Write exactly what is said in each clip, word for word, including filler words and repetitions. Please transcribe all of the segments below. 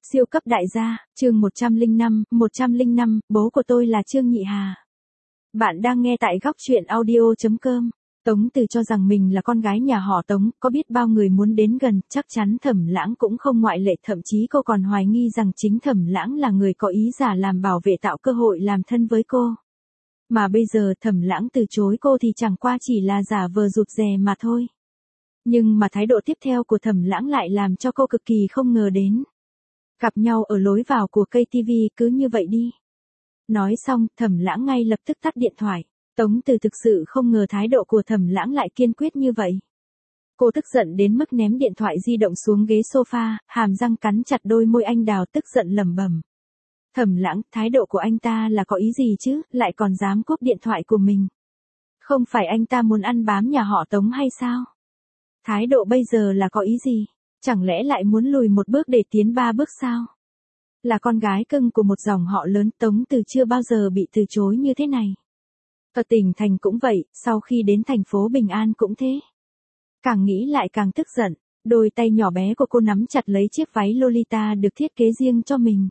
Siêu cấp đại gia, chương một trăm lẻ năm, một trăm lẻ năm, bố của tôi là Trương Nhị Hà. Bạn đang nghe tại góc truyện audio chấm com. Tống Từ cho rằng mình là con gái nhà họ Tống, có biết bao người muốn đến gần, chắc chắn Thẩm Lãng cũng không ngoại lệ, thậm chí cô còn hoài nghi rằng chính Thẩm Lãng là người có ý giả làm bảo vệ tạo cơ hội làm thân với cô. Mà bây giờ Thẩm Lãng từ chối cô thì chẳng qua chỉ là giả vờ rụt rè mà thôi. Nhưng mà thái độ tiếp theo của Thẩm Lãng lại làm cho cô cực kỳ không ngờ đến. Gặp nhau ở lối vào của cây ti vi, cứ như vậy đi. Nói xong, Thẩm Lãng ngay lập tức tắt điện thoại. Tống Từ thực sự không ngờ thái độ của Thẩm Lãng lại kiên quyết như vậy. Cô tức giận đến mức ném điện thoại di động xuống ghế sofa, hàm răng cắn chặt đôi môi anh đào, tức giận lẩm bẩm. Thẩm Lãng, thái độ của anh ta là có ý gì chứ, lại còn dám cúp điện thoại của mình. Không phải anh ta muốn ăn bám nhà họ Tống hay sao? Thái độ bây giờ là có ý gì? Chẳng lẽ lại muốn lùi một bước để tiến ba bước sao? Là con gái cưng của một dòng họ lớn, Tống Từ chưa bao giờ bị từ chối như thế này. Ở tỉnh thành cũng vậy, sau khi đến thành phố Bình An cũng thế. Càng nghĩ lại càng tức giận, đôi tay nhỏ bé của cô nắm chặt lấy chiếc váy Lolita được thiết kế riêng cho mình.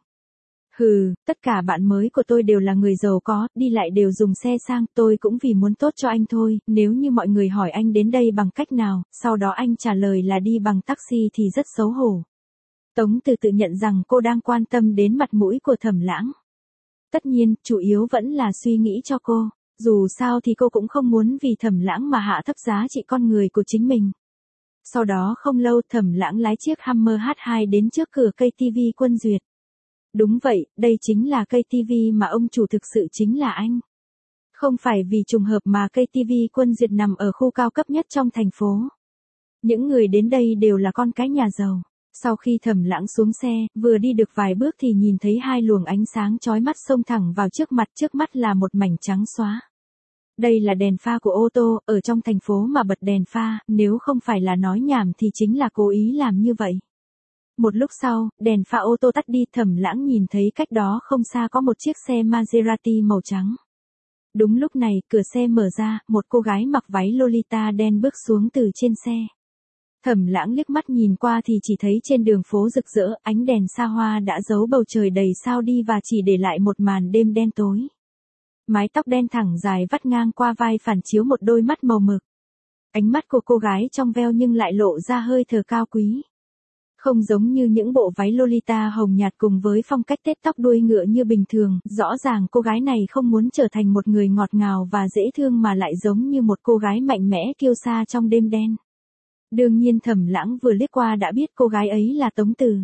Hừ, tất cả bạn mới của tôi đều là người giàu có, đi lại đều dùng xe sang, tôi cũng vì muốn tốt cho anh thôi, nếu như mọi người hỏi anh đến đây bằng cách nào, sau đó anh trả lời là đi bằng taxi thì rất xấu hổ. Tống Từ tự nhận rằng cô đang quan tâm đến mặt mũi của Thẩm Lãng. Tất nhiên, chủ yếu vẫn là suy nghĩ cho cô, dù sao thì cô cũng không muốn vì Thẩm Lãng mà hạ thấp giá trị con người của chính mình. Sau đó không lâu Thẩm Lãng lái chiếc Hummer hát hai đến trước cửa cây ti vi Quân Duyệt. Đúng vậy, đây chính là cây ti vi mà ông chủ thực sự chính là anh. Không phải vì trùng hợp mà cây ti vi Quân Duyệt nằm ở khu cao cấp nhất trong thành phố. Những người đến đây đều là con cái nhà giàu. Sau khi Thẩm Lãng xuống xe, vừa đi được vài bước thì nhìn thấy hai luồng ánh sáng chói mắt xông thẳng vào trước mặt, trước mắt là một mảnh trắng xóa. Đây là đèn pha của ô tô, ở trong thành phố mà bật đèn pha, nếu không phải là nói nhảm thì chính là cố ý làm như vậy. Một lúc sau, đèn pha ô tô tắt đi, Thẩm Lãng nhìn thấy cách đó không xa có một chiếc xe Maserati màu trắng. Đúng lúc này, cửa xe mở ra, một cô gái mặc váy Lolita đen bước xuống từ trên xe. Thẩm Lãng liếc mắt nhìn qua thì chỉ thấy trên đường phố rực rỡ, ánh đèn xa hoa đã giấu bầu trời đầy sao đi và chỉ để lại một màn đêm đen tối. Mái tóc đen thẳng dài vắt ngang qua vai phản chiếu một đôi mắt màu mực. Ánh mắt của cô gái trong veo nhưng lại lộ ra hơi thở cao quý. Không giống như những bộ váy Lolita hồng nhạt cùng với phong cách tết tóc đuôi ngựa như bình thường, rõ ràng cô gái này không muốn trở thành một người ngọt ngào và dễ thương mà lại giống như một cô gái mạnh mẽ kiêu sa trong đêm đen. Đương nhiên Thẩm Lãng vừa liếc qua đã biết cô gái ấy là Tống Từ.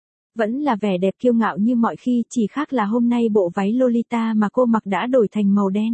Vẫn là vẻ đẹp kiêu ngạo như mọi khi, chỉ khác là hôm nay bộ váy Lolita mà cô mặc đã đổi thành màu đen.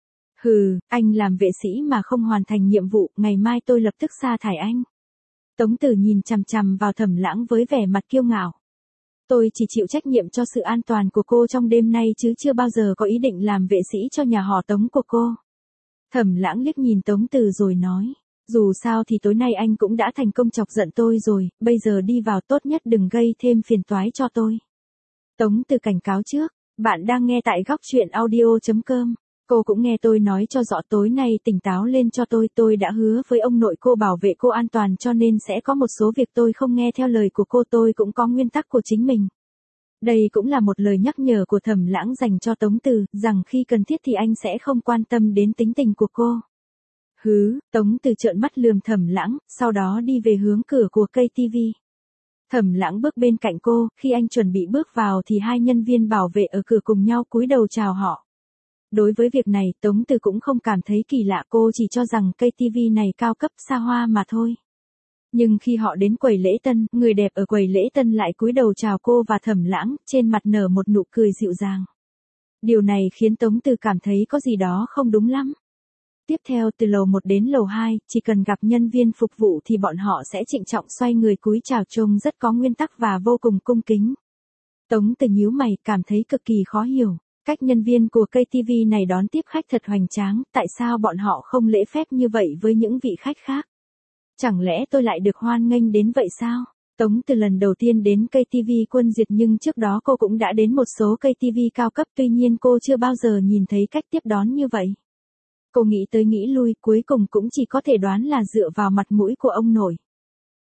Hừ, anh làm vệ sĩ mà không hoàn thành nhiệm vụ, ngày mai tôi lập tức sa thải anh. Tống Từ nhìn chằm chằm vào Thẩm Lãng với vẻ mặt kiêu ngạo. Tôi chỉ chịu trách nhiệm cho sự an toàn của cô trong đêm nay chứ chưa bao giờ có ý định làm vệ sĩ cho nhà họ Tống của cô. Thẩm Lãng liếc nhìn Tống Từ rồi nói. Dù sao thì tối nay anh cũng đã thành công chọc giận tôi rồi, bây giờ đi vào tốt nhất đừng gây thêm phiền toái cho tôi. Tống Từ cảnh cáo trước, bạn đang nghe tại góc truyện audio chấm com. Cô cũng nghe tôi nói cho rõ, tối nay tỉnh táo lên cho tôi, tôi đã hứa với ông nội cô bảo vệ cô an toàn cho nên sẽ có một số việc tôi không nghe theo lời của cô, tôi cũng có nguyên tắc của chính mình. Đây cũng là một lời nhắc nhở của Thẩm Lãng dành cho Tống Từ, rằng khi cần thiết thì anh sẽ không quan tâm đến tính tình của cô. Hứ, Tống Từ trợn mắt lườm Thẩm Lãng, sau đó đi về hướng cửa của cây ti vi. Thẩm Lãng bước bên cạnh cô, khi anh chuẩn bị bước vào thì hai nhân viên bảo vệ ở cửa cùng nhau cúi đầu chào họ. Đối với việc này, Tống Từ cũng không cảm thấy kỳ lạ, cô chỉ cho rằng cây ti vi này cao cấp xa hoa mà thôi. Nhưng khi họ đến quầy lễ tân, người đẹp ở quầy lễ tân lại cúi đầu chào cô và Thẩm Lãng, trên mặt nở một nụ cười dịu dàng. Điều này khiến Tống Từ cảm thấy có gì đó không đúng lắm. Tiếp theo từ lầu một đến lầu hai, chỉ cần gặp nhân viên phục vụ thì bọn họ sẽ trịnh trọng xoay người cúi chào, trông rất có nguyên tắc và vô cùng cung kính. Tống Từ nhíu mày, cảm thấy cực kỳ khó hiểu. Cách nhân viên của cây ti vi này đón tiếp khách thật hoành tráng, tại sao bọn họ không lễ phép như vậy với những vị khách khác? Chẳng lẽ tôi lại được hoan nghênh đến vậy sao? Tống Từ lần đầu tiên đến cây ti vi Quân Duyệt nhưng trước đó cô cũng đã đến một số cây ti vi cao cấp, tuy nhiên cô chưa bao giờ nhìn thấy cách tiếp đón như vậy. Cô nghĩ tới nghĩ lui, cuối cùng cũng chỉ có thể đoán là dựa vào mặt mũi của ông nội.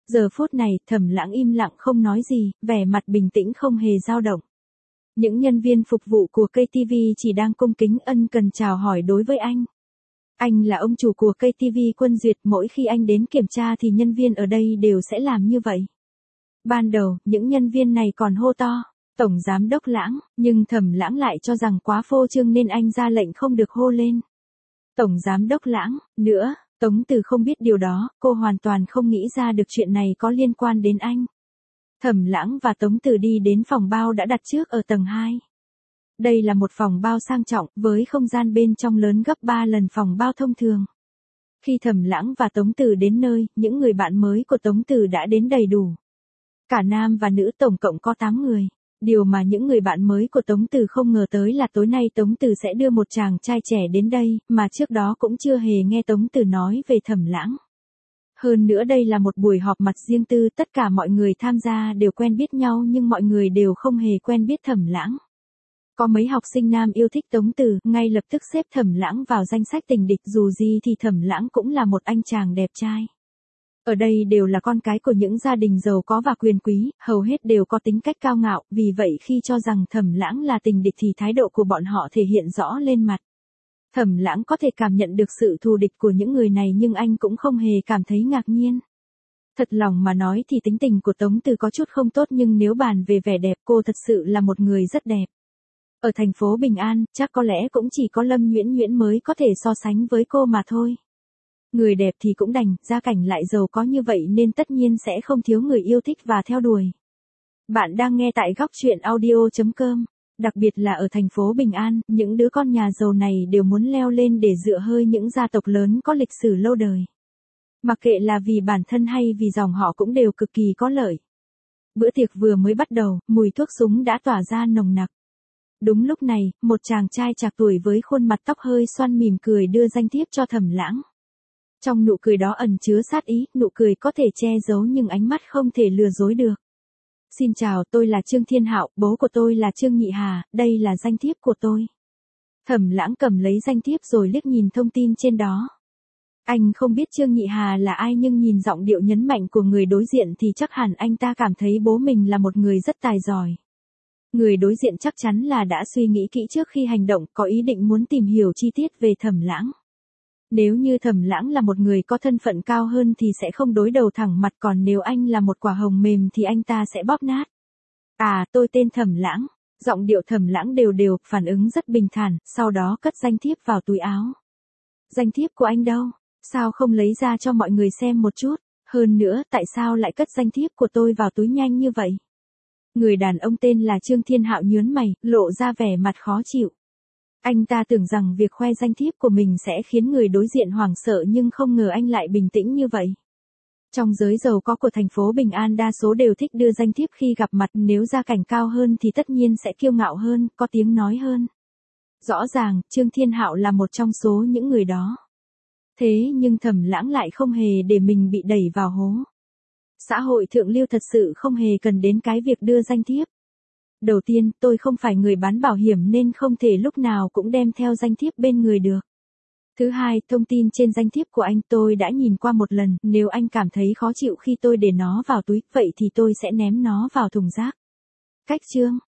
Giờ phút này, Thẩm Lãng im lặng không nói gì, vẻ mặt bình tĩnh không hề dao động. Những nhân viên phục vụ của ca tê vê chỉ đang cung kính ân cần chào hỏi đối với anh. Anh là ông chủ của ca tê vê Quân Duyệt, mỗi khi anh đến kiểm tra thì nhân viên ở đây đều sẽ làm như vậy. Ban đầu, những nhân viên này còn hô to, Tổng Giám Đốc Lãng, nhưng Thẩm Lãng lại cho rằng quá phô trương nên anh ra lệnh không được hô lên. Tổng Giám Đốc Lãng, nữa, Tống Từ không biết điều đó, cô hoàn toàn không nghĩ ra được chuyện này có liên quan đến anh. Thẩm Lãng và Tống Từ đi đến phòng bao đã đặt trước ở tầng hai. Đây là một phòng bao sang trọng, với không gian bên trong lớn gấp ba lần phòng bao thông thường. Khi Thẩm Lãng và Tống Từ đến nơi, những người bạn mới của Tống Từ đã đến đầy đủ. Cả nam và nữ tổng cộng có tám người. Điều mà những người bạn mới của Tống Từ không ngờ tới là tối nay Tống Từ sẽ đưa một chàng trai trẻ đến đây, mà trước đó cũng chưa hề nghe Tống Từ nói về Thẩm Lãng. Hơn nữa đây là một buổi họp mặt riêng tư, tất cả mọi người tham gia đều quen biết nhau nhưng mọi người đều không hề quen biết Thẩm Lãng. Có mấy học sinh nam yêu thích Tống Từ, ngay lập tức xếp Thẩm Lãng vào danh sách tình địch, dù gì thì Thẩm Lãng cũng là một anh chàng đẹp trai. Ở đây đều là con cái của những gia đình giàu có và quyền quý, hầu hết đều có tính cách cao ngạo, vì vậy khi cho rằng Thẩm Lãng là tình địch thì thái độ của bọn họ thể hiện rõ lên mặt. Thẩm Lãng có thể cảm nhận được sự thù địch của những người này nhưng anh cũng không hề cảm thấy ngạc nhiên. Thật lòng mà nói thì tính tình của Tống Từ có chút không tốt nhưng nếu bàn về vẻ đẹp cô thật sự là một người rất đẹp. Ở thành phố Bình An, chắc có lẽ cũng chỉ có Lâm Nhuyễn Nhuyễn mới có thể so sánh với cô mà thôi. Người đẹp thì cũng đành, gia cảnh lại giàu có như vậy nên tất nhiên sẽ không thiếu người yêu thích và theo đuổi. Bạn đang nghe tại góc truyện audio chấm com. Đặc biệt là ở thành phố Bình An, những đứa con nhà giàu này đều muốn leo lên để dựa hơi những gia tộc lớn có lịch sử lâu đời. Mặc kệ là vì bản thân hay vì dòng họ cũng đều cực kỳ có lợi. Bữa tiệc vừa mới bắt đầu, mùi thuốc súng đã tỏa ra nồng nặc. Đúng lúc này, một chàng trai trạc tuổi với khuôn mặt tóc hơi xoăn mỉm cười đưa danh thiếp cho Thẩm Lãng. Trong nụ cười đó ẩn chứa sát ý, nụ cười có thể che giấu nhưng ánh mắt không thể lừa dối được. Xin chào, tôi là Trương Thiên Hạo, bố của tôi là Trương Nhị Hà, đây là danh thiếp của tôi. Thẩm Lãng cầm lấy danh thiếp rồi liếc nhìn thông tin trên đó. Anh không biết Trương Nhị Hà là ai nhưng nhìn giọng điệu nhấn mạnh của người đối diện thì chắc hẳn anh ta cảm thấy bố mình là một người rất tài giỏi. Người đối diện chắc chắn là đã suy nghĩ kỹ trước khi hành động, có ý định muốn tìm hiểu chi tiết về Thẩm Lãng. Nếu như Thẩm Lãng là một người có thân phận cao hơn thì sẽ không đối đầu thẳng mặt, còn nếu anh là một quả hồng mềm thì anh ta sẽ bóp nát. À, tôi tên Thẩm Lãng. Giọng điệu Thẩm Lãng đều đều, phản ứng rất bình thản, sau đó cất danh thiếp vào túi áo. Danh thiếp của anh đâu? Sao không lấy ra cho mọi người xem một chút? Hơn nữa, tại sao lại cất danh thiếp của tôi vào túi nhanh như vậy? Người đàn ông tên là Trương Thiên Hạo nhướng mày, lộ ra vẻ mặt khó chịu. Anh ta tưởng rằng việc khoe danh thiếp của mình sẽ khiến người đối diện hoảng sợ nhưng không ngờ anh lại bình tĩnh như vậy. Trong giới giàu có của thành phố Bình An đa số đều thích đưa danh thiếp khi gặp mặt, nếu gia cảnh cao hơn thì tất nhiên sẽ kiêu ngạo hơn, có tiếng nói hơn. Rõ ràng, Trương Thiên Hạo là một trong số những người đó. Thế nhưng Thẩm Lãng lại không hề để mình bị đẩy vào hố. Xã hội thượng lưu thật sự không hề cần đến cái việc đưa danh thiếp. Đầu tiên, tôi không phải người bán bảo hiểm nên không thể lúc nào cũng đem theo danh thiếp bên người được. Thứ hai, thông tin trên danh thiếp của anh tôi đã nhìn qua một lần, nếu anh cảm thấy khó chịu khi tôi để nó vào túi, vậy thì tôi sẽ ném nó vào thùng rác. Cách chương,